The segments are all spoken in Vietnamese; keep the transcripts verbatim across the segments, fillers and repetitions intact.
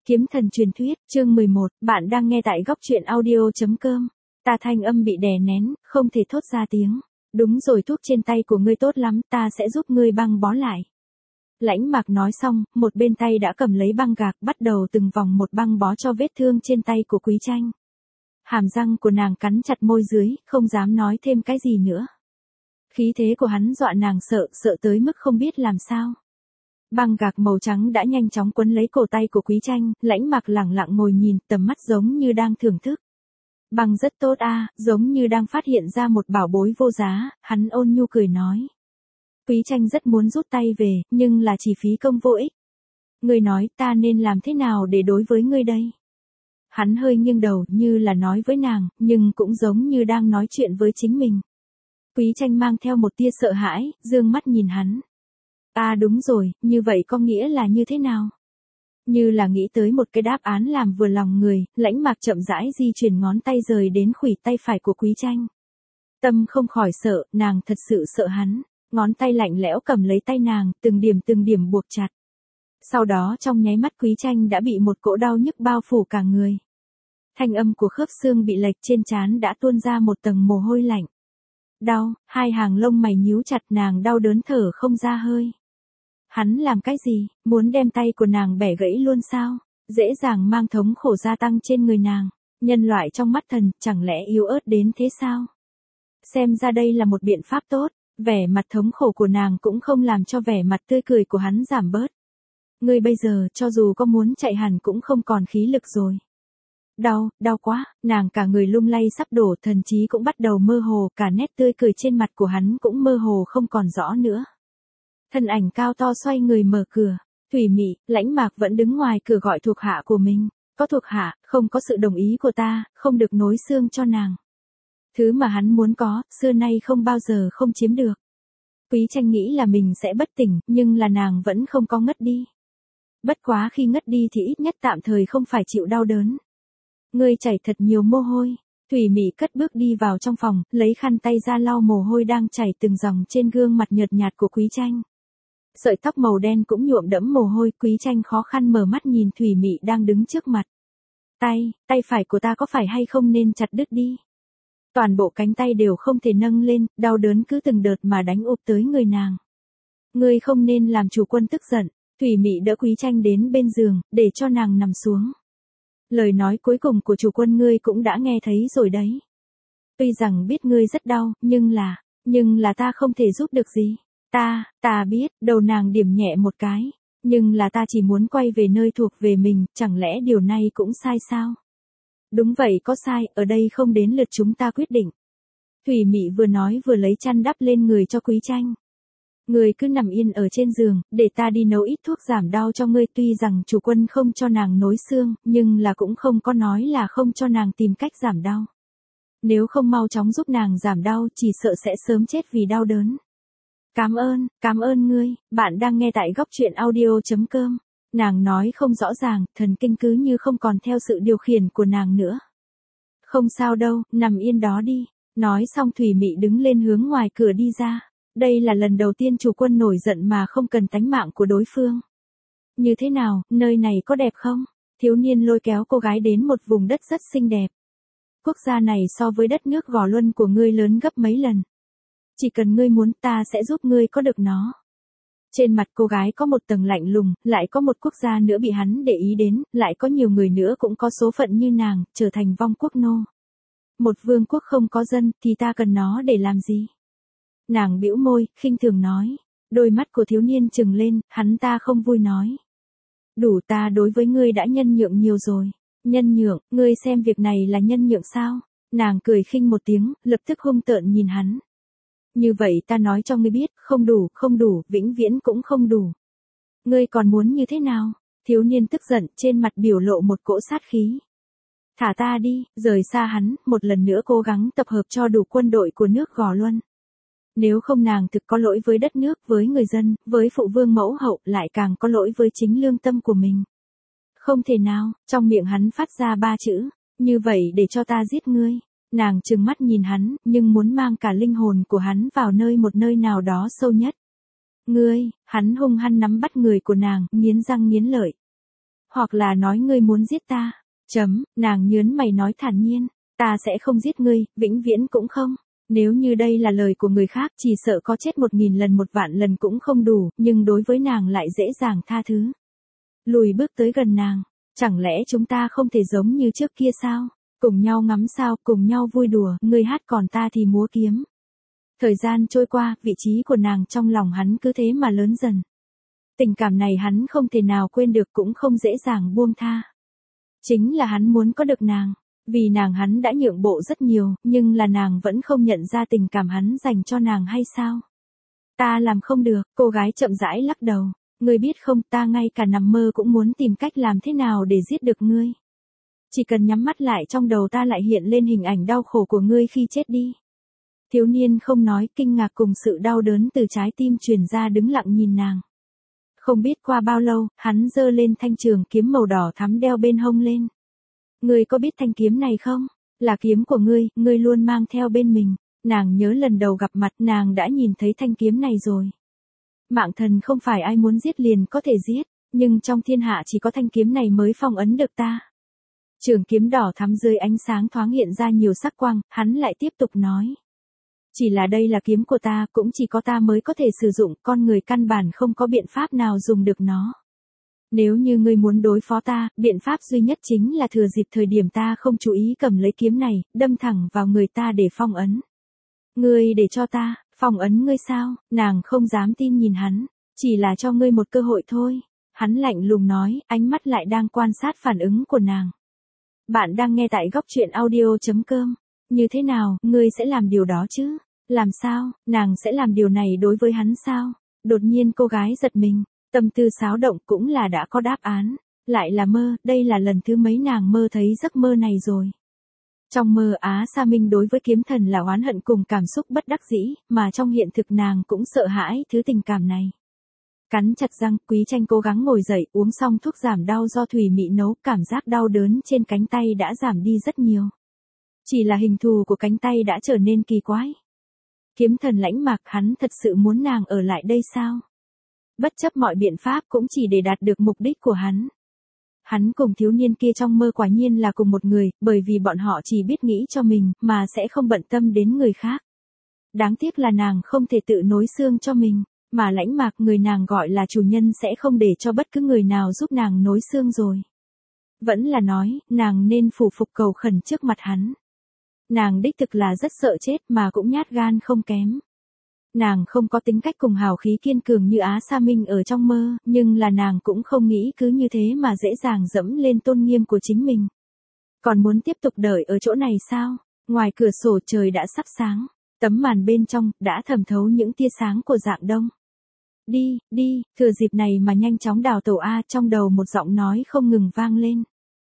Kiếm thần truyền thuyết, chương mười một, bạn đang nghe tại góc truyện audio.com. Ta thanh âm bị đè nén, không thể thốt ra tiếng. Đúng rồi, thuốc trên tay của ngươi tốt lắm, ta sẽ giúp ngươi băng bó lại. Lãnh Mạc nói xong, một bên tay đã cầm lấy băng gạc, bắt đầu từng vòng một băng bó cho vết thương trên tay của Quý Tranh. Hàm răng của nàng cắn chặt môi dưới, không dám nói thêm cái gì nữa. Khí thế của hắn dọa nàng sợ, sợ tới mức không biết làm sao. Băng gạc màu trắng đã nhanh chóng quấn lấy cổ tay của Quý Tranh, Lãnh Mạc lẳng lặng ngồi nhìn, tầm mắt giống như đang thưởng thức. Băng rất tốt a, à, giống như đang phát hiện ra một bảo bối vô giá, hắn ôn nhu cười nói. Quý Tranh rất muốn rút tay về, nhưng là chỉ phí công vô ích. Ngươi nói ta nên làm thế nào để đối với ngươi đây? Hắn hơi nghiêng đầu như là nói với nàng, nhưng cũng giống như đang nói chuyện với chính mình. Quý Tranh mang theo một tia sợ hãi, dương mắt nhìn hắn. À đúng rồi, như vậy có nghĩa là như thế nào? Như là nghĩ tới một cái đáp án làm vừa lòng người, Lãnh Mạc chậm rãi di chuyển ngón tay rời đến khuỷu tay phải của Quý Tranh. Tâm không khỏi sợ, nàng thật sự sợ hắn, ngón tay lạnh lẽo cầm lấy tay nàng, từng điểm từng điểm buộc chặt. Sau đó trong nháy mắt Quý Tranh đã bị một cỗ đau nhức bao phủ cả người. Thanh âm của khớp xương bị lệch, trên trán đã tuôn ra một tầng mồ hôi lạnh. Đau, hai hàng lông mày nhíu chặt, nàng đau đớn thở không ra hơi. Hắn làm cái gì, muốn đem tay của nàng bẻ gãy luôn sao? Dễ dàng mang thống khổ gia tăng trên người nàng. Nhân loại trong mắt thần, chẳng lẽ yếu ớt đến thế sao? Xem ra đây là một biện pháp tốt. Vẻ mặt thống khổ của nàng cũng không làm cho vẻ mặt tươi cười của hắn giảm bớt. Ngươi bây giờ, cho dù có muốn chạy hẳn cũng không còn khí lực rồi. Đau, đau quá, nàng cả người lung lay sắp đổ, thần trí cũng bắt đầu mơ hồ, cả nét tươi cười trên mặt của hắn cũng mơ hồ không còn rõ nữa. Thân ảnh cao to xoay người mở cửa. Thủy Mị, Lãnh Mạc vẫn đứng ngoài cửa gọi thuộc hạ của mình. Có thuộc hạ, không có sự đồng ý của ta, không được nối xương cho nàng. Thứ mà hắn muốn có, xưa nay không bao giờ không chiếm được. Quý Tranh nghĩ là mình sẽ bất tỉnh, nhưng là nàng vẫn không có ngất đi. Bất quá khi ngất đi thì ít nhất tạm thời không phải chịu đau đớn. Ngươi chảy thật nhiều mồ hôi. Thủy Mị cất bước đi vào trong phòng, lấy khăn tay ra lau mồ hôi đang chảy từng dòng trên gương mặt nhợt nhạt của Quý Tranh. Sợi tóc màu đen cũng nhuộm đẫm mồ hôi, Quý Tranh khó khăn mở mắt nhìn Thủy Mị đang đứng trước mặt. Tay, tay phải của ta có phải hay không nên chặt đứt đi. Toàn bộ cánh tay đều không thể nâng lên, đau đớn cứ từng đợt mà đánh ụp tới người nàng. Ngươi không nên làm chủ quân tức giận. Thủy Mị đỡ Quý Tranh đến bên giường, để cho nàng nằm xuống. Lời nói cuối cùng của chủ quân ngươi cũng đã nghe thấy rồi đấy. Tuy rằng biết ngươi rất đau, nhưng là, nhưng là ta không thể giúp được gì. Ta, ta biết, đầu nàng điểm nhẹ một cái. Nhưng là ta chỉ muốn quay về nơi thuộc về mình, chẳng lẽ điều này cũng sai sao? Đúng vậy, có sai, ở đây không đến lượt chúng ta quyết định. Thủy Mị vừa nói vừa lấy chăn đắp lên người cho Quý Tranh. Ngươi cứ nằm yên ở trên giường, để ta đi nấu ít thuốc giảm đau cho ngươi. Tuy rằng chủ quân không cho nàng nối xương, nhưng là cũng không có nói là không cho nàng tìm cách giảm đau. Nếu không mau chóng giúp nàng giảm đau, chỉ sợ sẽ sớm chết vì đau đớn. Cảm ơn, cảm ơn ngươi, bạn đang nghe tại góc truyện audio.com. Nàng nói không rõ ràng, thần kinh cứ như không còn theo sự điều khiển của nàng nữa. Không sao đâu, nằm yên đó đi. Nói xong Thủy Mị đứng lên hướng ngoài cửa đi ra. Đây là lần đầu tiên chủ quân nổi giận mà không cần tánh mạng của đối phương. Như thế nào, nơi này có đẹp không? Thiếu niên lôi kéo cô gái đến một vùng đất rất xinh đẹp. Quốc gia này so với đất nước Gò Luân của ngươi lớn gấp mấy lần. Chỉ cần ngươi muốn, ta sẽ giúp ngươi có được nó. Trên mặt cô gái có một tầng lạnh lùng, lại có một quốc gia nữa bị hắn để ý đến, lại có nhiều người nữa cũng có số phận như nàng, trở thành vong quốc nô. Một vương quốc không có dân, thì ta cần nó để làm gì? Nàng bĩu môi, khinh thường nói. Đôi mắt của thiếu niên trừng lên, hắn ta không vui nói. Đủ, ta đối với ngươi đã nhân nhượng nhiều rồi. Nhân nhượng, ngươi xem việc này là nhân nhượng sao? Nàng cười khinh một tiếng, lập tức hung tợn nhìn hắn. Như vậy ta nói cho ngươi biết, không đủ, không đủ, vĩnh viễn cũng không đủ. Ngươi còn muốn như thế nào? Thiếu niên tức giận, trên mặt biểu lộ một cỗ sát khí. Thả ta đi, rời xa hắn, một lần nữa cố gắng tập hợp cho đủ quân đội của nước Gò Luân. Nếu không nàng thực có lỗi với đất nước, với người dân, với phụ vương mẫu hậu, lại càng có lỗi với chính lương tâm của mình. Không thể nào, trong miệng hắn phát ra ba chữ, như vậy để cho ta giết ngươi. Nàng trừng mắt nhìn hắn, nhưng muốn mang cả linh hồn của hắn vào nơi một nơi nào đó sâu nhất. Ngươi, hắn hung hăng nắm bắt người của nàng, nghiến răng nghiến lợi. Hoặc là nói ngươi muốn giết ta. Chấm, nàng nhớn mày nói thản nhiên, ta sẽ không giết ngươi, vĩnh viễn cũng không. Nếu như đây là lời của người khác chỉ sợ có chết một nghìn lần một vạn lần cũng không đủ, nhưng đối với nàng lại dễ dàng tha thứ. Lùi bước tới gần nàng, chẳng lẽ chúng ta không thể giống như trước kia sao? Cùng nhau ngắm sao, cùng nhau vui đùa, ngươi hát còn ta thì múa kiếm. Thời gian trôi qua, vị trí của nàng trong lòng hắn cứ thế mà lớn dần. Tình cảm này hắn không thể nào quên được cũng không dễ dàng buông tha. Chính là hắn muốn có được nàng. Vì nàng hắn đã nhượng bộ rất nhiều, nhưng là nàng vẫn không nhận ra tình cảm hắn dành cho nàng hay sao? Ta làm không được, cô gái chậm rãi lắc đầu. Ngươi biết không, ta ngay cả nằm mơ cũng muốn tìm cách làm thế nào để giết được ngươi. Chỉ cần nhắm mắt lại trong đầu ta lại hiện lên hình ảnh đau khổ của ngươi khi chết đi. Thiếu niên không nói, kinh ngạc cùng sự đau đớn từ trái tim truyền ra đứng lặng nhìn nàng. Không biết qua bao lâu, hắn giơ lên thanh trường kiếm màu đỏ thắm đeo bên hông lên. Ngươi có biết thanh kiếm này không? Là kiếm của ngươi, ngươi luôn mang theo bên mình. Nàng nhớ lần đầu gặp mặt nàng đã nhìn thấy thanh kiếm này rồi. Mạng thần không phải ai muốn giết liền có thể giết, nhưng trong thiên hạ chỉ có thanh kiếm này mới phong ấn được ta. Trường kiếm đỏ thắm dưới ánh sáng thoáng hiện ra nhiều sắc quang, hắn lại tiếp tục nói. Chỉ là đây là kiếm của ta, cũng chỉ có ta mới có thể sử dụng, con người căn bản không có biện pháp nào dùng được nó. Nếu như ngươi muốn đối phó ta, biện pháp duy nhất chính là thừa dịp thời điểm ta không chú ý cầm lấy kiếm này, đâm thẳng vào người ta để phong ấn. Ngươi để cho ta, phong ấn ngươi sao? Nàng không dám tin nhìn hắn, chỉ là cho ngươi một cơ hội thôi. Hắn lạnh lùng nói, ánh mắt lại đang quan sát phản ứng của nàng. Bạn đang nghe tại góc truyện audio chấm com. Như thế nào, ngươi sẽ làm điều đó chứ? Làm sao, nàng sẽ làm điều này đối với hắn sao? Đột nhiên cô gái giật mình, tâm tư xáo động cũng là đã có đáp án. Lại là mơ, đây là lần thứ mấy nàng mơ thấy giấc mơ này rồi. Trong mơ Á Sa Minh đối với kiếm thần là oán hận cùng cảm xúc bất đắc dĩ, mà trong hiện thực nàng cũng sợ hãi thứ tình cảm này. Cắn chặt răng, Quý Tranh cố gắng ngồi dậy, uống xong thuốc giảm đau do Thủy Mị nấu, cảm giác đau đớn trên cánh tay đã giảm đi rất nhiều. Chỉ là hình thù của cánh tay đã trở nên kỳ quái. Kiếm thần Lãnh Mạc, hắn thật sự muốn nàng ở lại đây sao? Bất chấp mọi biện pháp cũng chỉ để đạt được mục đích của hắn. Hắn cùng thiếu niên kia trong mơ quả nhiên là cùng một người, bởi vì bọn họ chỉ biết nghĩ cho mình, mà sẽ không bận tâm đến người khác. Đáng tiếc là nàng không thể tự nối xương cho mình, mà Lãnh Mạc người nàng gọi là chủ nhân sẽ không để cho bất cứ người nào giúp nàng nối xương rồi. Vẫn là nói, nàng nên phủ phục cầu khẩn trước mặt hắn. Nàng đích thực là rất sợ chết mà cũng nhát gan không kém. Nàng không có tính cách cùng hào khí kiên cường như Á Sa Minh ở trong mơ, nhưng là nàng cũng không nghĩ cứ như thế mà dễ dàng dẫm lên tôn nghiêm của chính mình. Còn muốn tiếp tục đợi ở chỗ này sao? Ngoài cửa sổ trời đã sắp sáng, tấm màn bên trong đã thẩm thấu những tia sáng của rạng đông. Đi, đi, thừa dịp này mà nhanh chóng đào tẩu A, trong đầu một giọng nói không ngừng vang lên.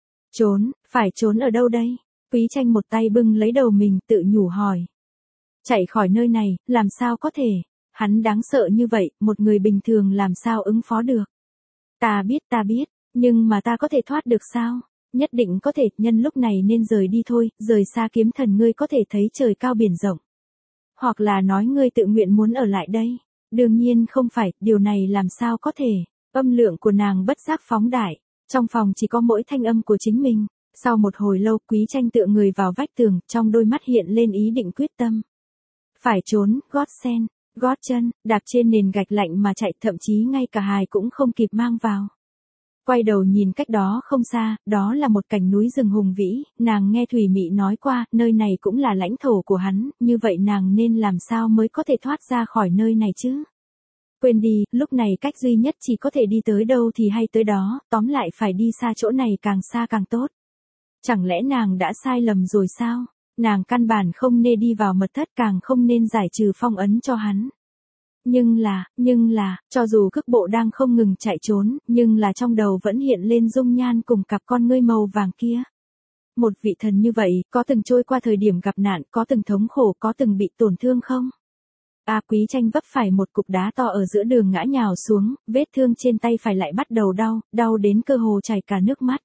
Trốn, phải trốn ở đâu đây? Quý Tranh một tay bưng lấy đầu mình tự nhủ hỏi. Chạy khỏi nơi này, làm sao có thể? Hắn đáng sợ như vậy, một người bình thường làm sao ứng phó được? Ta biết ta biết, nhưng mà ta có thể thoát được sao? Nhất định có thể, nhân lúc này nên rời đi thôi, rời xa kiếm thần ngươi có thể thấy trời cao biển rộng. Hoặc là nói ngươi tự nguyện muốn ở lại đây. Đương nhiên không phải, điều này làm sao có thể? Âm lượng của nàng bất giác phóng đại, trong phòng chỉ có mỗi thanh âm của chính mình. Sau một hồi lâu, Quý Tranh tựa người vào vách tường, trong đôi mắt hiện lên ý định quyết tâm. Phải trốn, gót sen, gót chân, đạp trên nền gạch lạnh mà chạy, thậm chí ngay cả hài cũng không kịp mang vào. Quay đầu nhìn cách đó không xa, đó là một cảnh núi rừng hùng vĩ, nàng nghe Thủy Mị nói qua, nơi này cũng là lãnh thổ của hắn, như vậy nàng nên làm sao mới có thể thoát ra khỏi nơi này chứ? Quên đi, lúc này cách duy nhất chỉ có thể đi tới đâu thì hay tới đó, tóm lại phải đi xa chỗ này càng xa càng tốt. Chẳng lẽ nàng đã sai lầm rồi sao? Nàng căn bản không nên đi vào mật thất, càng không nên giải trừ phong ấn cho hắn. Nhưng là, nhưng là, cho dù cước bộ đang không ngừng chạy trốn, nhưng là trong đầu vẫn hiện lên dung nhan cùng cặp con ngươi màu vàng kia. Một vị thần như vậy, có từng trôi qua thời điểm gặp nạn, có từng thống khổ, có từng bị tổn thương không? À, Quý Tranh vấp phải một cục đá to ở giữa đường ngã nhào xuống, vết thương trên tay phải lại bắt đầu đau, đau đến cơ hồ chảy cả nước mắt.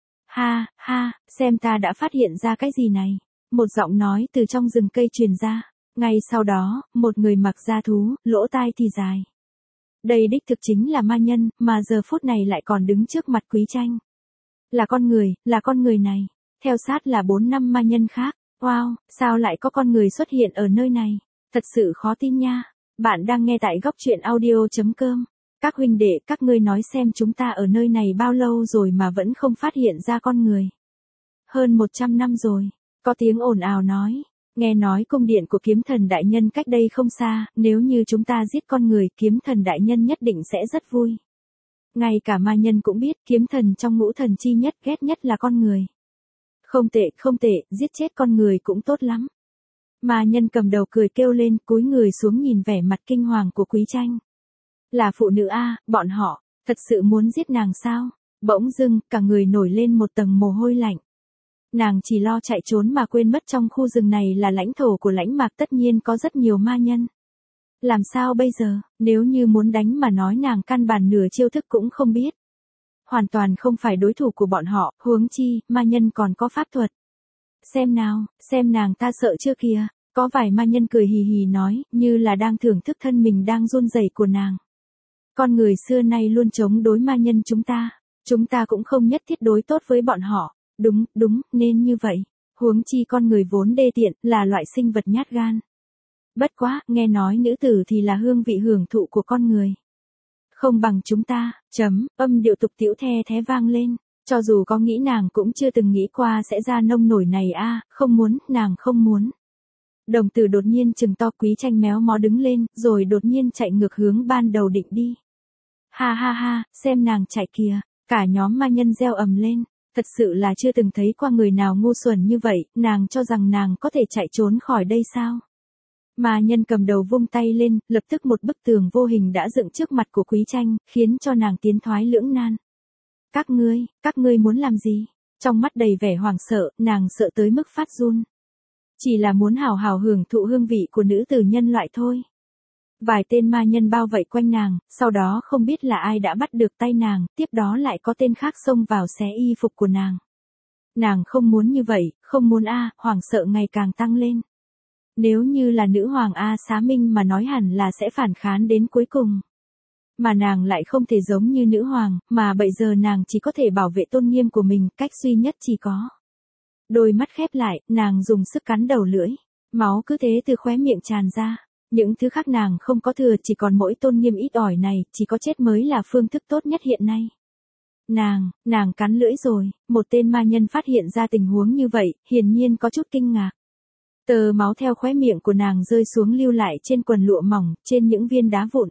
Ha, ha, xem ta đã phát hiện ra cái gì này. Một giọng nói từ trong rừng cây truyền ra. Ngay sau đó, một người mặc da thú, lỗ tai thì dài. Đây đích thực chính là ma nhân, mà giờ phút này lại còn đứng trước mặt Quý Tranh. Là con người, là con người này. Theo sát là bốn năm ma nhân khác. Wow, sao lại có con người xuất hiện ở nơi này? Thật sự khó tin nha. Bạn đang nghe tại góc truyện audio.com. Các huynh đệ, các ngươi nói xem chúng ta ở nơi này bao lâu rồi mà vẫn không phát hiện ra con người. Hơn một trăm năm rồi. Có tiếng ồn ào nói. Nghe nói cung điện của kiếm thần đại nhân cách đây không xa, nếu như chúng ta giết con người, kiếm thần đại nhân nhất định sẽ rất vui. Ngay cả ma nhân cũng biết kiếm thần trong ngũ thần chi nhất ghét nhất là con người. Không tệ, không tệ, giết chết con người cũng tốt lắm. Ma nhân cầm đầu cười kêu lên, cúi người xuống nhìn vẻ mặt kinh hoàng của Quý Tranh. Là phụ nữ a, bọn họ, thật sự muốn giết nàng sao? Bỗng dưng, cả người nổi lên một tầng mồ hôi lạnh. Nàng chỉ lo chạy trốn mà quên mất trong khu rừng này là lãnh thổ của lãnh mạc, tất nhiên có rất nhiều ma nhân. Làm sao bây giờ, nếu như muốn đánh mà nói nàng căn bản nửa chiêu thức cũng không biết. Hoàn toàn không phải đối thủ của bọn họ, huống chi, ma nhân còn có pháp thuật. Xem nào, xem nàng ta sợ chưa kìa, có vài ma nhân cười hì hì nói, như là đang thưởng thức thân mình đang run rẩy của nàng. Con người xưa nay luôn chống đối ma nhân chúng ta, chúng ta cũng không nhất thiết đối tốt với bọn họ. Đúng, đúng, nên như vậy. Huống chi con người vốn đê tiện, là loại sinh vật nhát gan. Bất quá, nghe nói nữ tử thì là hương vị hưởng thụ của con người. Không bằng chúng ta, chấm, âm điệu tục tĩu the thé vang lên. Cho dù có nghĩ nàng cũng chưa từng nghĩ qua sẽ ra nông nổi này a, không muốn, nàng không muốn. Đồng tử đột nhiên trừng to, Quý Tranh méo mó đứng lên, rồi đột nhiên chạy ngược hướng ban đầu định đi. Ha ha ha, xem nàng chạy kìa, cả nhóm ma nhân reo ầm lên. Thật sự là chưa từng thấy qua người nào ngu xuẩn như vậy, nàng cho rằng nàng có thể chạy trốn khỏi đây sao? Ma nhân cầm đầu vung tay lên, lập tức một bức tường vô hình đã dựng trước mặt của Quý Tranh, khiến cho nàng tiến thoái lưỡng nan. Các ngươi, các ngươi muốn làm gì? Trong mắt đầy vẻ hoảng sợ, nàng sợ tới mức phát run. Chỉ là muốn hào hào hưởng thụ hương vị của nữ tử nhân loại thôi. Vài tên ma nhân bao vây quanh nàng, sau đó không biết là ai đã bắt được tay nàng, tiếp đó lại có tên khác xông vào xé y phục của nàng. Nàng không muốn như vậy, không muốn a, hoảng sợ ngày càng tăng lên. Nếu như là nữ hoàng A Xá Minh mà nói hẳn là sẽ phản kháng đến cuối cùng. Mà nàng lại không thể giống như nữ hoàng, mà bây giờ nàng chỉ có thể bảo vệ tôn nghiêm của mình, cách duy nhất chỉ có. Đôi mắt khép lại, nàng dùng sức cắn đầu lưỡi, máu cứ thế từ khóe miệng tràn ra. Những thứ khác nàng không có thừa, chỉ còn mỗi tôn nghiêm ít ỏi này, chỉ có chết mới là phương thức tốt nhất hiện nay. Nàng, nàng cắn lưỡi rồi, một tên ma nhân phát hiện ra tình huống như vậy, hiển nhiên có chút kinh ngạc. Tờ máu theo khóe miệng của nàng rơi xuống lưu lại trên quần lụa mỏng, trên những viên đá vụn.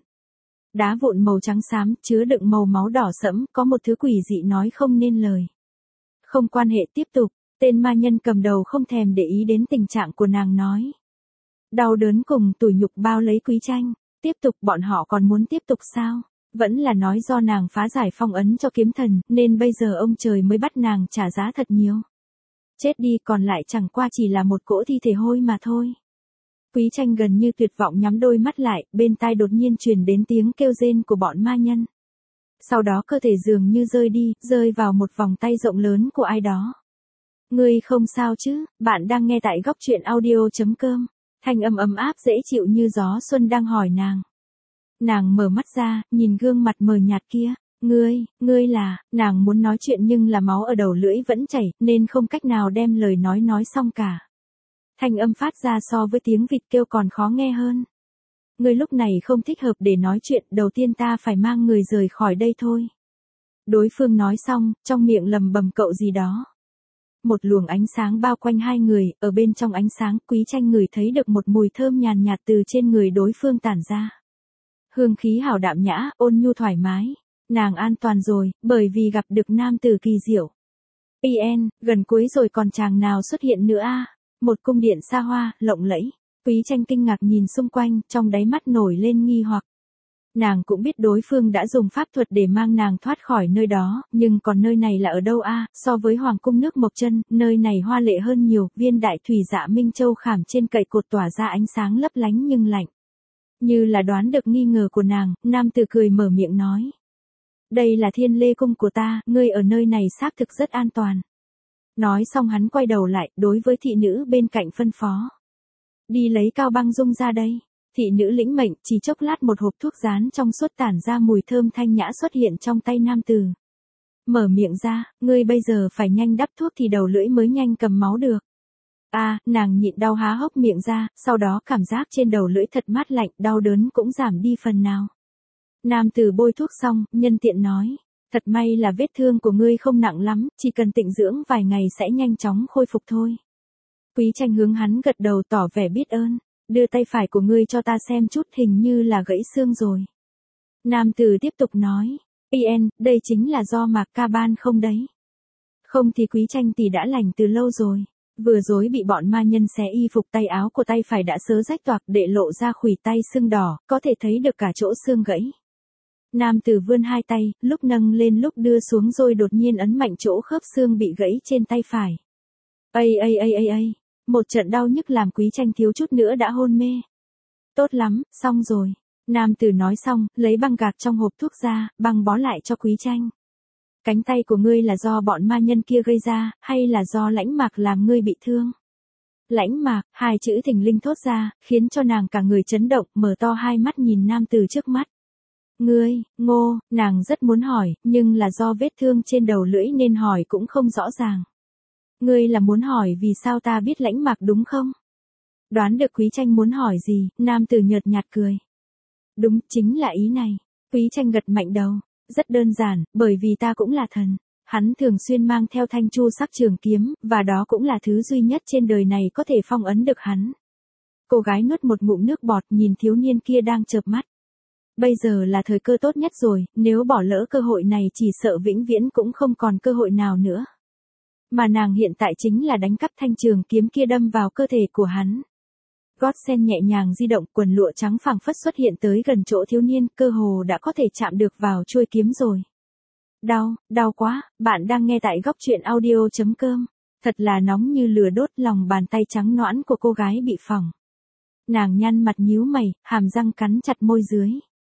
Đá vụn màu trắng xám, chứa đựng màu máu đỏ sẫm, có một thứ quỷ dị nói không nên lời. Không quan hệ, tiếp tục, tên ma nhân cầm đầu không thèm để ý đến tình trạng của nàng nói. Đau đớn cùng tủi nhục bao lấy Quý Tranh. Tiếp tục, bọn họ còn muốn tiếp tục sao? Vẫn là nói do nàng phá giải phong ấn cho kiếm thần, nên bây giờ ông trời mới bắt nàng trả giá thật nhiều. Chết đi, còn lại chẳng qua chỉ là một cỗ thi thể hôi mà thôi. Quý Tranh gần như tuyệt vọng nhắm đôi mắt lại, bên tai đột nhiên truyền đến tiếng kêu rên của bọn ma nhân. Sau đó cơ thể dường như rơi đi, rơi vào một vòng tay rộng lớn của ai đó. Ngươi không sao chứ? Bạn đang nghe tại góc truyện audio.com. Thanh âm ấm áp dễ chịu như gió xuân đang hỏi nàng. Nàng mở mắt ra, nhìn gương mặt mờ nhạt kia. Ngươi, ngươi là, nàng muốn nói chuyện nhưng là máu ở đầu lưỡi vẫn chảy, nên không cách nào đem lời nói nói xong cả. Thanh âm phát ra so với tiếng vịt kêu còn khó nghe hơn. Ngươi lúc này không thích hợp để nói chuyện, đầu tiên ta phải mang người rời khỏi đây thôi. Đối phương nói xong, trong miệng lầm bầm cậu gì đó. Một luồng ánh sáng bao quanh hai người, ở bên trong ánh sáng, Quý Tranh ngửi thấy được một mùi thơm nhàn nhạt từ trên người đối phương tản ra. Hương khí hảo đạm nhã, ôn nhu thoải mái. Nàng an toàn rồi, bởi vì gặp được nam tử kỳ diệu. pê en, gần cuối rồi còn chàng nào xuất hiện nữa a? Một cung điện xa hoa, lộng lẫy. Quý Tranh kinh ngạc nhìn xung quanh, trong đáy mắt nổi lên nghi hoặc. Nàng cũng biết đối phương đã dùng pháp thuật để mang nàng thoát khỏi nơi đó, nhưng còn nơi này là ở đâu a? So với Hoàng cung nước Mộc Chân, nơi này hoa lệ hơn nhiều, viên đại thủy dạ Minh Châu khảm trên cậy cột tỏa ra ánh sáng lấp lánh nhưng lạnh. Như là đoán được nghi ngờ của nàng, nam tử cười mở miệng nói. Đây là Thiên Lê cung của ta, ngươi ở nơi này xác thực rất an toàn. Nói xong hắn quay đầu lại, đối với thị nữ bên cạnh phân phó. Đi lấy Cao Băng Dung ra đây. Thị nữ lĩnh mệnh, chỉ chốc lát một hộp thuốc dán trong suốt tản ra mùi thơm thanh nhã xuất hiện trong tay nam tử. Mở miệng ra, ngươi bây giờ phải nhanh đắp thuốc thì đầu lưỡi mới nhanh cầm máu được. A, à, nàng nhịn đau há hốc miệng ra, sau đó cảm giác trên đầu lưỡi thật mát lạnh, đau đớn cũng giảm đi phần nào. Nam tử bôi thuốc xong, nhân tiện nói, thật may là vết thương của ngươi không nặng lắm, chỉ cần tịnh dưỡng vài ngày sẽ nhanh chóng khôi phục thôi. Quý Tranh hướng hắn gật đầu tỏ vẻ biết ơn, đưa tay phải của ngươi cho ta xem chút, hình như là gãy xương rồi. Nam tử tiếp tục nói, Ien, đây chính là do Mạc Ca Ban không đấy. Không thì Quý Tranh tỷ đã lành từ lâu rồi. Vừa rồi bị bọn ma nhân xé y phục, tay áo của tay phải đã sớ rách toạc, để lộ ra khuỷu tay sưng đỏ, có thể thấy được cả chỗ xương gãy. Nam tử vươn hai tay, lúc nâng lên lúc đưa xuống rồi đột nhiên ấn mạnh chỗ khớp xương bị gãy trên tay phải. Ây ây ây ây ây, một trận đau nhức làm Quý Tranh thiếu chút nữa đã hôn mê. Tốt lắm, xong rồi. Nam tử nói xong, lấy băng gạc trong hộp thuốc ra, băng bó lại cho Quý Tranh. Cánh tay của ngươi là do bọn ma nhân kia gây ra, hay là do Lãnh Mạc làm ngươi bị thương? Lãnh Mạc, hai chữ thình lình thốt ra, khiến cho nàng cả người chấn động, mở to hai mắt nhìn nam tử trước mắt. Ngươi, Ngô, nàng rất muốn hỏi, nhưng là do vết thương trên đầu lưỡi nên hỏi cũng không rõ ràng. Ngươi là muốn hỏi vì sao ta biết Lãnh Mạc đúng không? Đoán được Quý Tranh muốn hỏi gì, nam tử nhợt nhạt cười. Đúng, chính là ý này. Quý Tranh gật mạnh đầu. Rất đơn giản, bởi vì ta cũng là thần. Hắn thường xuyên mang theo thanh chu sắc trường kiếm, và đó cũng là thứ duy nhất trên đời này có thể phong ấn được hắn. Cô gái nuốt một ngụm nước bọt nhìn thiếu niên kia đang chợp mắt. Bây giờ là thời cơ tốt nhất rồi, nếu bỏ lỡ cơ hội này chỉ sợ vĩnh viễn cũng không còn cơ hội nào nữa. Mà nàng hiện tại chính là đánh cắp thanh trường kiếm kia đâm vào cơ thể của hắn. Gót sen nhẹ nhàng di động, quần lụa trắng phẳng phất xuất hiện tới gần chỗ thiếu niên, cơ hồ đã có thể chạm được vào chuôi kiếm rồi. Đau, đau quá, bạn đang nghe tại góc truyện audio chấm com. Thật là nóng như lửa đốt, lòng bàn tay trắng nõn của cô gái bị phỏng. Nàng nhăn mặt nhíu mày, hàm răng cắn chặt môi dưới.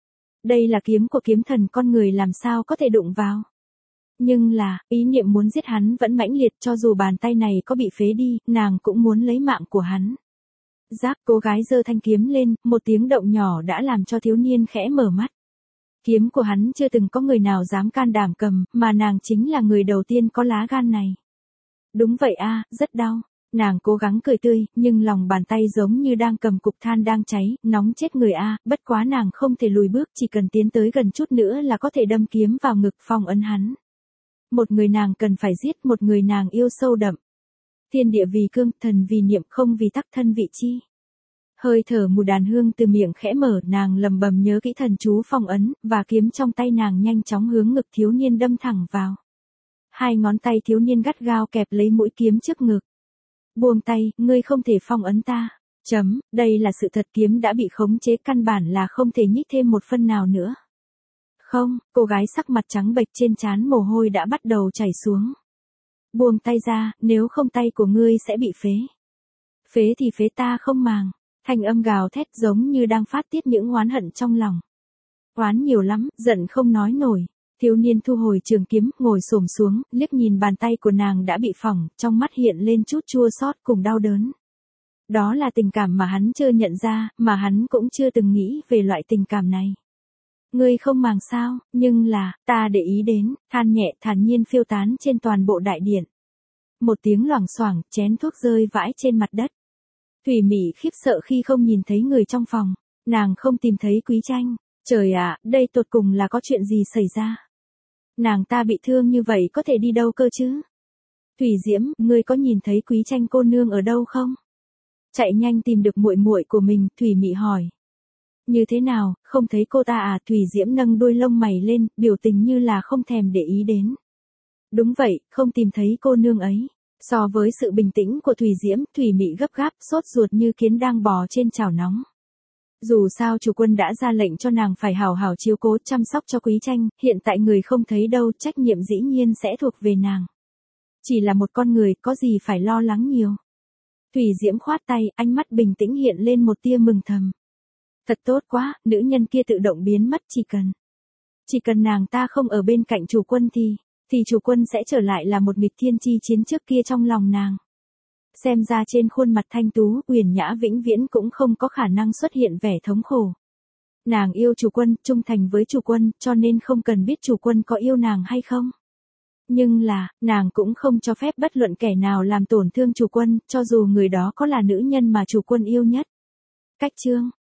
Đây là kiếm của kiếm thần, con người làm sao có thể đụng vào. Nhưng là, ý niệm muốn giết hắn vẫn mãnh liệt, cho dù bàn tay này có bị phế đi, nàng cũng muốn lấy mạng của hắn. Giác, cô gái giơ thanh kiếm lên, một tiếng động nhỏ đã làm cho thiếu niên khẽ mở mắt. Kiếm của hắn chưa từng có người nào dám can đảm cầm, mà nàng chính là người đầu tiên có lá gan này. Đúng vậy a, rất đau. Nàng cố gắng cười tươi, nhưng lòng bàn tay giống như đang cầm cục than đang cháy, nóng chết người a, bất quá nàng không thể lùi bước, chỉ cần tiến tới gần chút nữa là có thể đâm kiếm vào ngực phong ấn hắn. Một người nàng cần phải giết, một người nàng yêu sâu đậm. Thiên địa vì cương, thần vì niệm, không vì tắc thân vị chi. Hơi thở mùi đàn hương từ miệng khẽ mở, nàng lầm bầm nhớ kỹ thần chú phong ấn, và kiếm trong tay nàng nhanh chóng hướng ngực thiếu niên đâm thẳng vào. Hai ngón tay thiếu niên gắt gao kẹp lấy mũi kiếm trước ngực. Buông tay, ngươi không thể phong ấn ta. Chấm, đây là sự thật, kiếm đã bị khống chế, căn bản là không thể nhích thêm một phân nào nữa. Không, cô gái sắc mặt trắng bệch, trên trán mồ hôi đã bắt đầu chảy xuống. Buông tay ra, nếu không tay của ngươi sẽ bị phế. Phế thì phế, ta không màng. Thanh âm gào thét giống như đang phát tiết những oán hận trong lòng. Oán nhiều lắm, giận không nói nổi. Thiếu niên thu hồi trường kiếm, ngồi xổm xuống, liếc nhìn bàn tay của nàng đã bị phỏng, trong mắt hiện lên chút chua xót cùng đau đớn. Đó là tình cảm mà hắn chưa nhận ra, mà hắn cũng chưa từng nghĩ về loại tình cảm này. Ngươi không màng sao, nhưng là, ta để ý đến, than nhẹ thản nhiên phiêu tán trên toàn bộ đại điện. Một tiếng loảng xoảng, chén thuốc rơi vãi trên mặt đất. Thủy Mị khiếp sợ khi không nhìn thấy người trong phòng, nàng không tìm thấy Quý Tranh. Trời ạ, đây tột cùng là có chuyện gì xảy ra? Nàng ta bị thương như vậy có thể đi đâu cơ chứ? Thủy Diễm, ngươi có nhìn thấy Quý Tranh cô nương ở đâu không? Chạy nhanh tìm được muội muội của mình, Thủy Mị hỏi. Như thế nào, không thấy cô ta à? Thủy Diễm nâng đôi lông mày lên, biểu tình như là không thèm để ý đến. Đúng vậy, không tìm thấy cô nương ấy. So với sự bình tĩnh của Thủy Diễm, Thủy Mị gấp gáp, sốt ruột như kiến đang bò trên chảo nóng. Dù sao chủ quân đã ra lệnh cho nàng phải hào hào chiếu cố chăm sóc cho Quý Tranh, hiện tại người không thấy đâu, trách nhiệm dĩ nhiên sẽ thuộc về nàng. Chỉ là một con người, có gì phải lo lắng nhiều. Thủy Diễm khoát tay, ánh mắt bình tĩnh hiện lên một tia mừng thầm. Thật tốt quá, nữ nhân kia tự động biến mất, chỉ cần. Chỉ cần nàng ta không ở bên cạnh chủ quân thì, thì chủ quân sẽ trở lại là một nghịch thiên chi chiến trước kia trong lòng nàng. Xem ra trên khuôn mặt thanh tú, Uyển Nhã vĩnh viễn cũng không có khả năng xuất hiện vẻ thống khổ. Nàng yêu chủ quân, trung thành với chủ quân, cho nên không cần biết chủ quân có yêu nàng hay không. Nhưng là, nàng cũng không cho phép bất luận kẻ nào làm tổn thương chủ quân, cho dù người đó có là nữ nhân mà chủ quân yêu nhất. Cách chương